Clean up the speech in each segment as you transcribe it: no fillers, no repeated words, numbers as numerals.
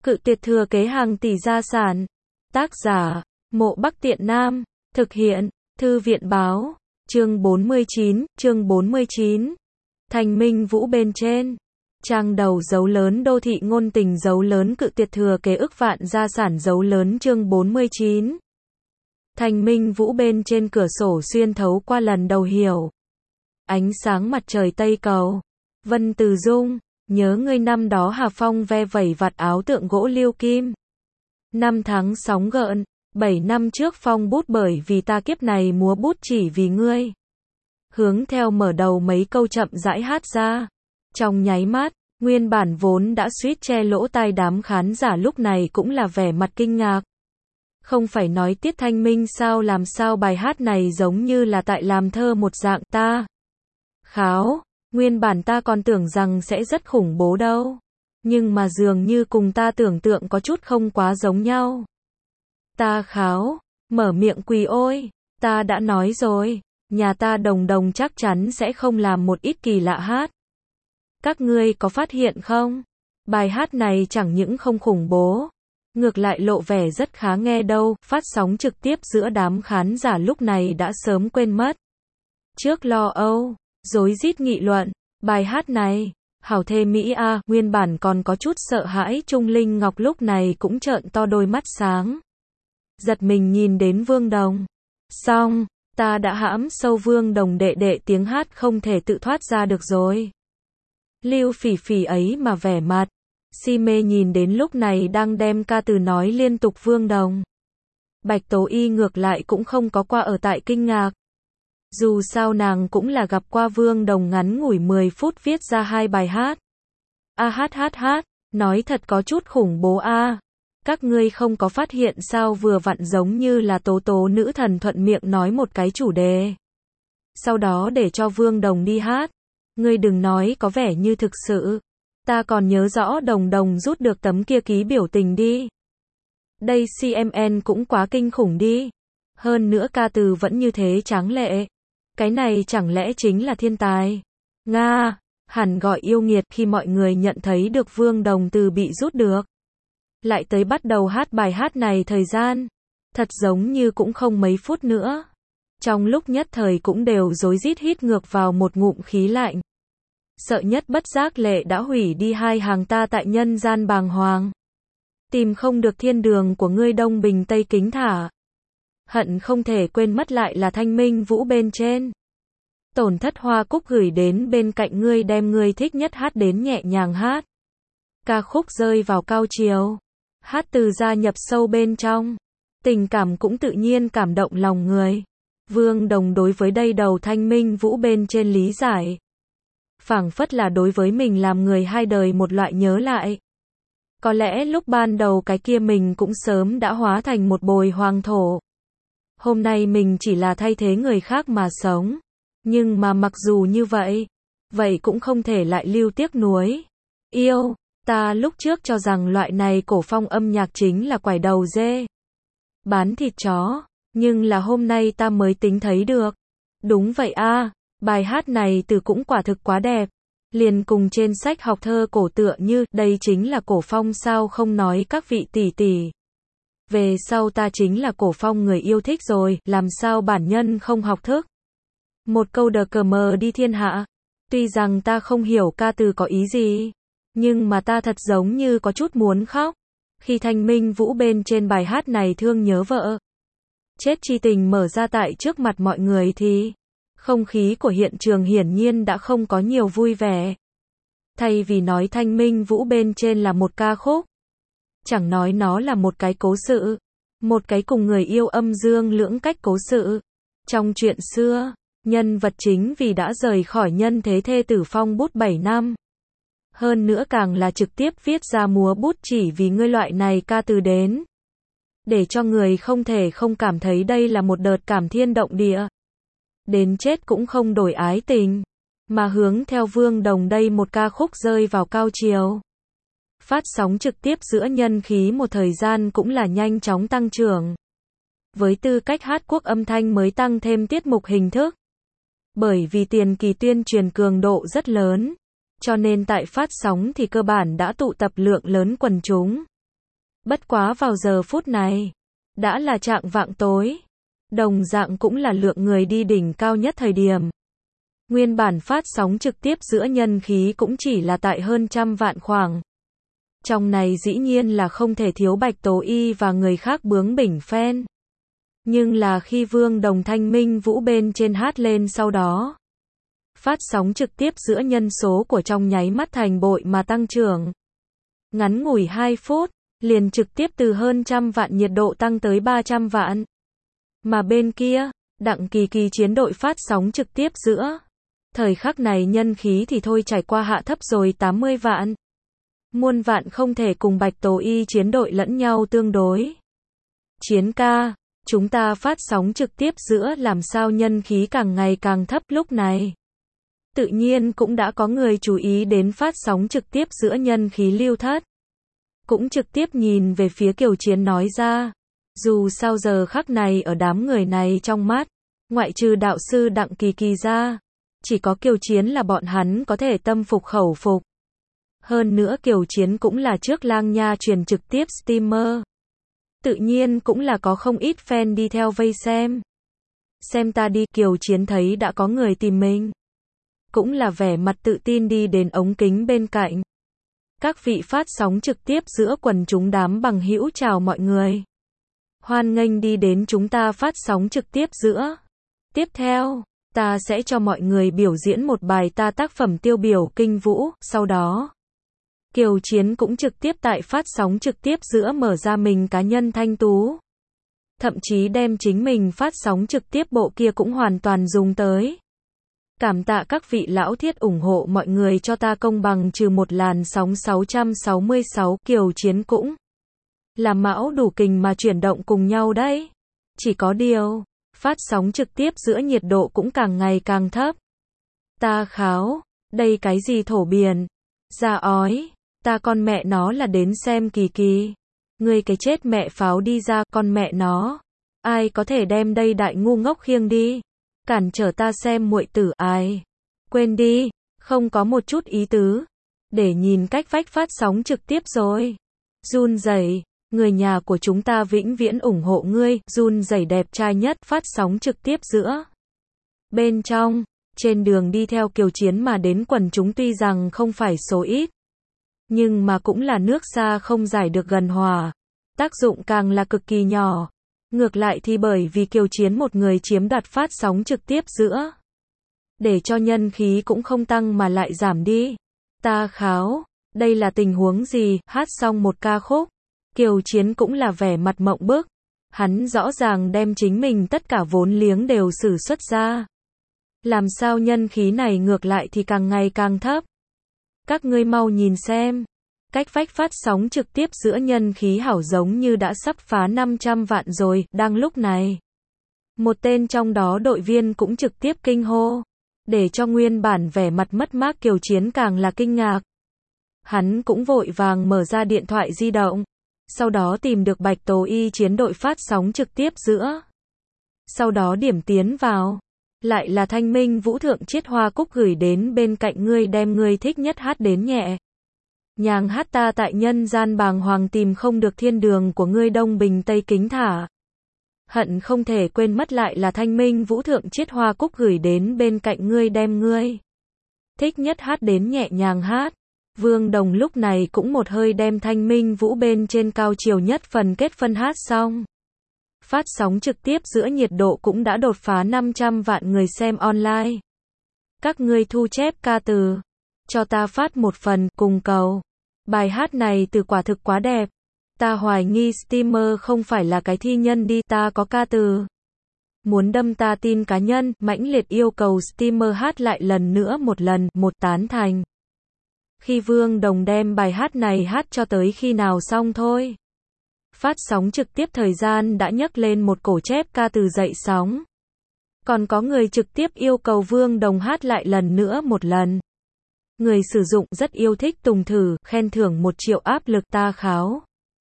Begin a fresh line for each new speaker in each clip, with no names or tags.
Cự tuyệt thừa kế hàng tỷ gia sản. Tác giả, Mộ Bắc Tiện Nam. Thực hiện, Thư viện báo. Chương 49. Thanh Minh Vũ bên trên. Trang đầu dấu lớn đô thị ngôn tình dấu lớn cự tuyệt thừa kế ức vạn gia sản dấu lớn chương 49. Thanh Minh Vũ bên trên cửa sổ xuyên thấu qua lần đầu hiểu. Ánh sáng mặt trời tây cầu. Vân Từ Dung, nhớ ngươi năm đó Hà Phong ve vẩy vạt áo tượng gỗ liêu kim. Năm tháng sóng gợn, 7 năm trước phong bút bởi vì ta kiếp này múa bút chỉ vì ngươi. Hướng theo mở đầu mấy câu chậm rãi hát ra. Trong nháy mắt, nguyên bản vốn đã suýt che lỗ tai đám khán giả lúc này cũng là vẻ mặt kinh ngạc. Không phải nói Tiết Thanh Minh sao làm sao bài hát này giống như là tại làm thơ một dạng ta. Kháo, nguyên bản ta còn tưởng rằng sẽ rất khủng bố đâu. Nhưng mà dường như cùng ta tưởng tượng có chút không quá giống nhau. Ta kháo, mở miệng quỳ ôi, ta đã nói rồi, nhà ta Đồng Đồng chắc chắn sẽ không làm một ít kỳ lạ hát. Các ngươi có phát hiện không? Bài hát này chẳng những không khủng bố, ngược lại lộ vẻ rất khá nghe đâu, phát sóng trực tiếp giữa đám khán giả lúc này đã sớm quên mất. Trước lo âu, rối rít nghị luận, bài hát này, hảo thê mỹ a, nguyên bản còn có chút sợ hãi Trung Linh Ngọc lúc này cũng trợn to đôi mắt sáng. Giật mình nhìn đến Vương Đồng. Xong, ta đã hãm sâu Vương Đồng đệ đệ tiếng hát không thể tự thoát ra được rồi. Lưu Phỉ Phỉ ấy mà vẻ mặt si mê nhìn đến lúc này đang đem ca từ nói liên tục Vương Đồng. Bạch Tố Y ngược lại cũng không có qua ở tại kinh ngạc. Dù sao nàng cũng là gặp qua Vương Đồng ngắn ngủi 10 phút viết ra 2 bài hát. Hát, nói thật có chút khủng bố a. Các ngươi không có phát hiện sao vừa vặn giống như là Tố Tố nữ thần thuận miệng nói một cái chủ đề. Sau đó để cho Vương Đồng đi hát. Ngươi đừng nói có vẻ như thực sự. Ta còn nhớ rõ Đồng Đồng rút được tấm kia ký biểu tình đi. Đây CMN cũng quá kinh khủng đi. Hơn nữa ca từ vẫn như thế tráng lệ. Cái này chẳng lẽ chính là thiên tài? Nga, hẳn gọi yêu nghiệt khi mọi người nhận thấy được Vương Đồng từ bị rút được. Lại tới bắt đầu hát bài hát này thời gian. Thật giống như cũng không mấy phút nữa. Trong lúc nhất thời cũng đều rối rít hít ngược vào một ngụm khí lạnh. Sợ nhất bất giác lệ đã hủy đi 2 hàng ta tại nhân gian bàng hoàng. Tìm không được thiên đường của ngươi Đông Bình Tây Kính thả. Hận không thể quên mất lại là Thanh Minh Vũ bên trên. Tổn thất hoa cúc gửi đến bên cạnh ngươi đem ngươi thích nhất hát đến nhẹ nhàng hát. Ca khúc rơi vào cao chiều. Hát từ gia nhập sâu bên trong. Tình cảm cũng tự nhiên cảm động lòng người. Vương Đồng đối với đây đầu Thanh Minh Vũ bên trên lý giải. Phảng phất là đối với mình làm người hai đời một loại nhớ lại. Có lẽ lúc ban đầu cái kia mình cũng sớm đã hóa thành một bồi hoàng thổ. Hôm nay mình chỉ là thay thế người khác mà sống. Nhưng mà mặc dù như vậy, vậy cũng không thể lại lưu tiếc nuối. Yêu, ta lúc trước cho rằng loại này cổ phong âm nhạc chính là quải đầu dê. Bán thịt chó, nhưng là hôm nay ta mới tính thấy được. Đúng vậy a, bài hát này từ cũng quả thực quá đẹp. Liền cùng trên sách học thơ cổ tựa như, đây chính là cổ phong sao không nói các vị tỷ tỷ. Về sau ta chính là cổ phong người yêu thích rồi, làm sao bản nhân không học thức. Một câu đờ cờ mờ đi thiên hạ. Tuy rằng ta không hiểu ca từ có ý gì, nhưng mà ta thật giống như có chút muốn khóc. Khi Thanh Minh Vũ bên trên bài hát này thương nhớ vợ. Chết chi tình mở ra tại trước mặt mọi người thì không khí của hiện trường hiển nhiên đã không có nhiều vui vẻ. Thay vì nói Thanh Minh Vũ bên trên là một ca khúc, chẳng nói nó là một cái cố sự, một cái cùng người yêu âm dương lưỡng cách cố sự. Trong chuyện xưa, nhân vật chính vì đã rời khỏi nhân thế thê tử phong bút 7 năm. Hơn nữa càng là trực tiếp viết ra múa bút chỉ vì ngươi loại này ca từ đến. Để cho người không thể không cảm thấy đây là một đợt cảm thiên động địa. Đến chết cũng không đổi ái tình. Mà hướng theo Vương Đồng đây một ca khúc rơi vào cao chiều. Phát sóng trực tiếp giữa nhân khí một thời gian cũng là nhanh chóng tăng trưởng. Với tư cách hát quốc âm thanh mới tăng thêm tiết mục hình thức. Bởi vì tiền kỳ tuyên truyền cường độ rất lớn. Cho nên tại phát sóng thì cơ bản đã tụ tập lượng lớn quần chúng. Bất quá vào giờ phút này, đã là chạng vạng tối, đồng dạng cũng là lượng người đi đỉnh cao nhất thời điểm. Nguyên bản phát sóng trực tiếp giữa nhân khí cũng chỉ là tại hơn 100 vạn khoảng. Trong này dĩ nhiên là không thể thiếu Bạch Tố Y và người khác bướng bỉnh fan. Nhưng là khi Vương Đồng Thanh Minh Vũ bên trên hát lên sau đó, phát sóng trực tiếp giữa nhân số của trong nháy mắt thành bội mà tăng trưởng. Ngắn ngủi 2 phút, liền trực tiếp từ hơn 100 vạn nhiệt độ tăng tới 300 vạn. Mà bên kia, Đặng Kỳ Kỳ chiến đội phát sóng trực tiếp giữa. Thời khắc này nhân khí thì thôi trải qua hạ thấp rồi 80 vạn. Muôn vạn không thể cùng Bạch Tố Y chiến đội lẫn nhau tương đối. Chiến ca, chúng ta phát sóng trực tiếp giữa làm sao nhân khí càng ngày càng thấp lúc này. Tự nhiên cũng đã có người chú ý đến phát sóng trực tiếp giữa nhân khí lưu thất. Cũng trực tiếp nhìn về phía Kiều Chiến nói ra. Dù sao giờ khắc này ở đám người này trong mắt, ngoại trừ đạo sư Đặng Kỳ Kỳ ra, chỉ có Kiều Chiến là bọn hắn có thể tâm phục khẩu phục. Hơn nữa Kiều Chiến cũng là trước Lang Nha truyền trực tiếp streamer. Tự nhiên cũng là có không ít fan đi theo vây xem. Xem ta đi, Kiều Chiến thấy đã có người tìm mình. Cũng là vẻ mặt tự tin đi đến ống kính bên cạnh. Các vị phát sóng trực tiếp giữa quần chúng đám bằng hữu chào mọi người. Hoan nghênh đi đến chúng ta phát sóng trực tiếp giữa. Tiếp theo, ta sẽ cho mọi người biểu diễn một bài ta tác phẩm tiêu biểu Kinh Vũ, sau đó Kiều Chiến cũng trực tiếp tại phát sóng trực tiếp giữa mở ra mình cá nhân thanh tú. Thậm chí đem chính mình phát sóng trực tiếp bộ kia cũng hoàn toàn dùng tới. Cảm tạ các vị lão thiết ủng hộ mọi người cho ta công bằng trừ một làn sóng 666, Kiều Chiến cũng là mão đủ kình mà chuyển động cùng nhau đấy. Chỉ có điều, phát sóng trực tiếp giữa nhiệt độ cũng càng ngày càng thấp. Ta kháo, đây cái gì thổ biển, ra ói, ta con mẹ nó là đến xem Kỳ Kỳ. Ngươi cái chết mẹ pháo đi ra, con mẹ nó. Ai có thể đem đây đại ngu ngốc khiêng đi. Cản trở ta xem muội tử ai. Quên đi, không có một chút ý tứ. Để nhìn cách vách phát sóng trực tiếp rồi. Run rẩy, người nhà của chúng ta vĩnh viễn ủng hộ ngươi, run rẩy đẹp trai nhất phát sóng trực tiếp giữa. Bên trong, trên đường đi theo Kiều Chiến mà đến quần chúng tuy rằng không phải số ít. Nhưng mà cũng là nước xa không giải được gần hòa. Tác dụng càng là cực kỳ nhỏ. Ngược lại thì bởi vì Kiều Chiến một người chiếm đoạt phát sóng trực tiếp giữa. Để cho nhân khí cũng không tăng mà lại giảm đi. Ta kháo, đây là tình huống gì, hát xong một ca khúc. Kiều Chiến cũng là vẻ mặt mộng bức. Hắn rõ ràng đem chính mình tất cả vốn liếng đều sử xuất ra. Làm sao nhân khí này ngược lại thì càng ngày càng thấp. Các ngươi mau nhìn xem. Cách vách phát sóng trực tiếp giữa nhân khí hảo giống như đã sắp phá 500 vạn rồi, đang lúc này. Một tên trong đó đội viên cũng trực tiếp kinh hô. Để cho nguyên bản vẻ mặt mất mát Kiều Chiến càng là kinh ngạc. Hắn cũng vội vàng mở ra điện thoại di động. Sau đó tìm được Bạch Tố Y chiến đội phát sóng trực tiếp giữa. Sau đó điểm tiến vào. Lại là Thanh Minh Vũ thượng chiết hoa cúc gửi đến bên cạnh ngươi đem ngươi thích nhất hát đến nhẹ. Nhàng hát ta tại nhân gian bàng hoàng tìm không được thiên đường của ngươi đông bình tây kính thả. Hận không thể quên mất lại là Thanh Minh Vũ thượng chiết hoa cúc gửi đến bên cạnh ngươi đem ngươi thích nhất hát đến nhẹ nhàng hát. Vương Đồng lúc này cũng một hơi đem Thanh Minh Vũ bên trên cao chiều nhất phần kết phân hát xong. Phát sóng trực tiếp giữa nhiệt độ cũng đã đột phá 500 vạn người xem online. Các ngươi thu chép ca từ. Cho ta phát một phần, cùng cầu. Bài hát này từ quả thực quá đẹp. Ta hoài nghi streamer không phải là cái thi nhân đi, ta có ca từ. Muốn đâm ta tin cá nhân, mãnh liệt yêu cầu streamer hát lại lần nữa một lần, một tán thành. Khi Vương Đồng đem bài hát này hát cho tới khi nào xong thôi. Phát sóng trực tiếp thời gian đã nhấc lên một cổ chép ca từ dậy sóng. Còn có người trực tiếp yêu cầu Vương Đồng hát lại lần nữa một lần. Người sử dụng rất yêu thích tùng thử, khen thưởng 1 triệu áp lực ta kháo.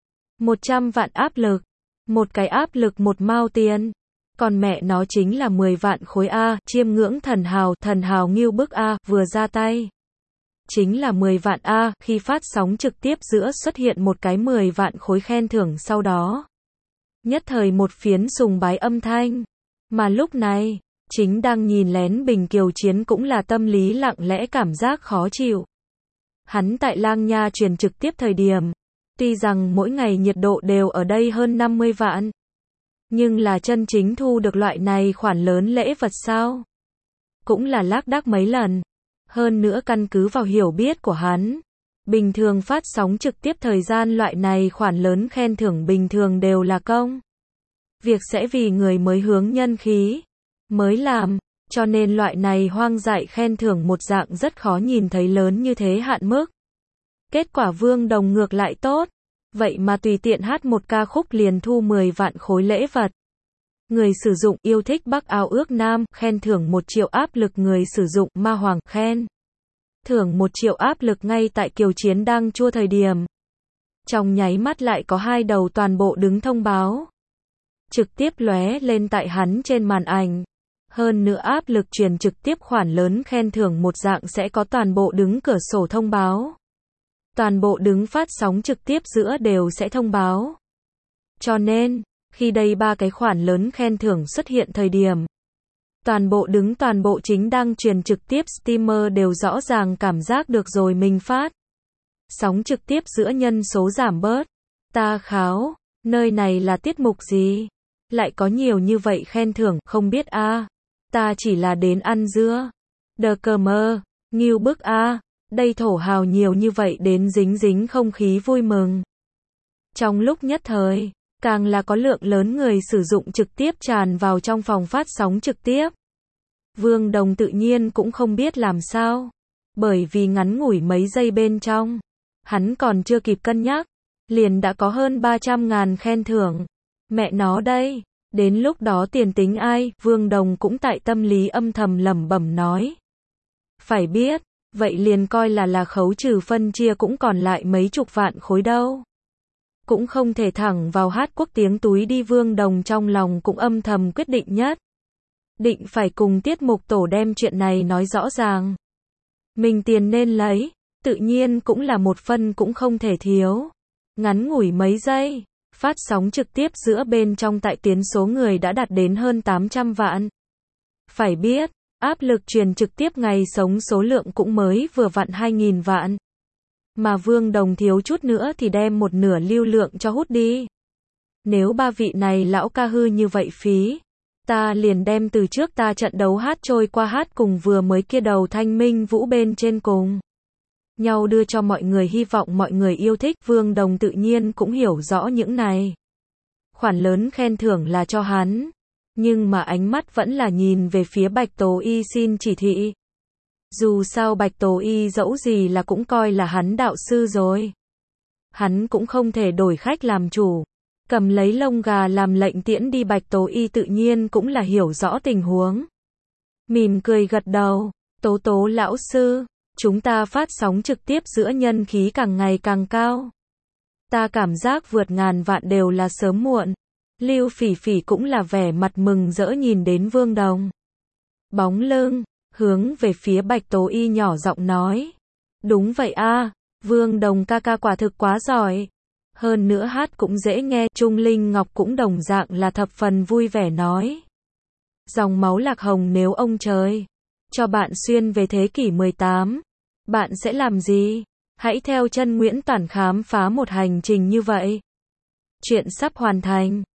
100 vạn áp lực. Một cái áp lực một mao tiền. Còn mẹ nó chính là 10 vạn khối A, chiêm ngưỡng thần hào ngưu bức A, vừa ra tay. chính là 10 vạn A, khi phát sóng trực tiếp giữa xuất hiện một cái 10 vạn khối khen thưởng sau đó. Nhất thời một phiến sùng bái âm thanh. Mà lúc này, chính đang nhìn lén Bình Kiều Chiến cũng là tâm lý lặng lẽ cảm giác khó chịu. Hắn tại Lang Nha truyền trực tiếp thời điểm, tuy rằng mỗi ngày nhiệt độ đều ở đây hơn 50 vạn, nhưng là chân chính thu được loại này khoản lớn lễ vật sao? Cũng là lác đác mấy lần. Hơn nữa căn cứ vào hiểu biết của hắn, bình thường phát sóng trực tiếp thời gian loại này khoản lớn khen thưởng bình thường đều là công. Việc sẽ vì người mới hướng nhân khí, mới làm, cho nên loại này hoang dại khen thưởng một dạng rất khó nhìn thấy lớn như thế hạn mức. Kết quả Vương Đồng ngược lại tốt, vậy mà tùy tiện hát một ca khúc liền thu 10 vạn khối lễ vật. Người sử dụng yêu thích Bắc ao ước Nam, khen thưởng 1 triệu áp lực người sử dụng Ma Hoàng, khen thưởng 1 triệu áp lực ngay tại Kiều Chiến đang chua thời điểm. Trong nháy mắt lại có 2 đầu toàn bộ đứng thông báo. Trực tiếp lóe lên tại hắn trên màn ảnh. Hơn nữa áp lực truyền trực tiếp khoản lớn khen thưởng một dạng sẽ có toàn bộ đứng cửa sổ thông báo. Toàn bộ đứng phát sóng trực tiếp giữa đều sẽ thông báo. Cho nên, khi đây 3 cái khoản lớn khen thưởng xuất hiện thời điểm, toàn bộ chính đang truyền trực tiếp streamer đều rõ ràng cảm giác được rồi mình phát sóng trực tiếp giữa nhân số giảm bớt. Ta kháo, nơi này là tiết mục gì? Lại có nhiều như vậy khen thưởng, không biết a. Ta chỉ là đến ăn dưa. Đờ cờ mơ, nghiêu bức a. Đây thổ hào nhiều như vậy đến dính không khí vui mừng. Trong lúc nhất thời, càng là có lượng lớn người sử dụng trực tiếp tràn vào trong phòng phát sóng trực tiếp. Vương Đồng tự nhiên cũng không biết làm sao, bởi vì ngắn ngủi mấy giây bên trong, hắn còn chưa kịp cân nhắc, liền đã có hơn 300.000 khen thưởng. Mẹ nó đây, đến lúc đó tiền tính ai? Vương Đồng cũng tại tâm lý âm thầm lẩm bẩm nói. Phải biết, vậy liền coi là khấu trừ phân chia cũng còn lại mấy chục vạn khối đâu. Cũng không thể thẳng vào hát quốc tiếng túi đi. Vương Đồng trong lòng cũng âm thầm quyết định nhất. Định phải cùng tiết mục tổ đem chuyện này nói rõ ràng. Mình tiền nên lấy, tự nhiên cũng là một phân cũng không thể thiếu. Ngắn ngủi mấy giây, phát sóng trực tiếp giữa bên trong tại tiến số người đã đạt đến hơn 800 vạn. Phải biết, áp lực truyền trực tiếp ngày sống số lượng cũng mới vừa vặn 2.000 vạn. Mà Vương Đồng thiếu chút nữa thì đem một nửa lưu lượng cho hút đi. Nếu 3 vị này lão ca hư như vậy phí, ta liền đem từ trước ta trận đấu hát trôi qua hát cùng vừa mới kia đầu Thanh Minh Vũ bên trên cùng nhau đưa cho mọi người, hy vọng mọi người yêu thích. Vương Đồng tự nhiên cũng hiểu rõ những này. Khoản lớn khen thưởng là cho hắn, nhưng mà ánh mắt vẫn là nhìn về phía Bạch Tố Y xin chỉ thị. Dù sao Bạch Tố Y dẫu gì là cũng coi là hắn đạo sư rồi. Hắn cũng không thể đổi khách làm chủ. Cầm lấy lông gà làm lệnh tiễn đi. Bạch Tố Y tự nhiên cũng là hiểu rõ tình huống. Mỉm cười gật đầu. Tố Tố lão sư, chúng ta phát sóng trực tiếp giữa nhân khí càng ngày càng cao. Ta cảm giác vượt ngàn vạn đều là sớm muộn. Lưu Phỉ Phỉ cũng là vẻ mặt mừng rỡ nhìn đến Vương Đồng. Bóng lưng, hướng về phía Bạch Tố Y nhỏ giọng nói. Đúng vậy a, Vương Đồng ca ca quả thực quá giỏi. Hơn nữa hát cũng dễ nghe. Trung Linh Ngọc cũng đồng dạng là thập phần vui vẻ nói. Dòng máu lạc hồng, nếu ông trời cho bạn xuyên về thế kỷ 18, bạn sẽ làm gì? Hãy theo chân Nguyễn Toản khám phá một hành trình như vậy. Chuyện sắp hoàn thành.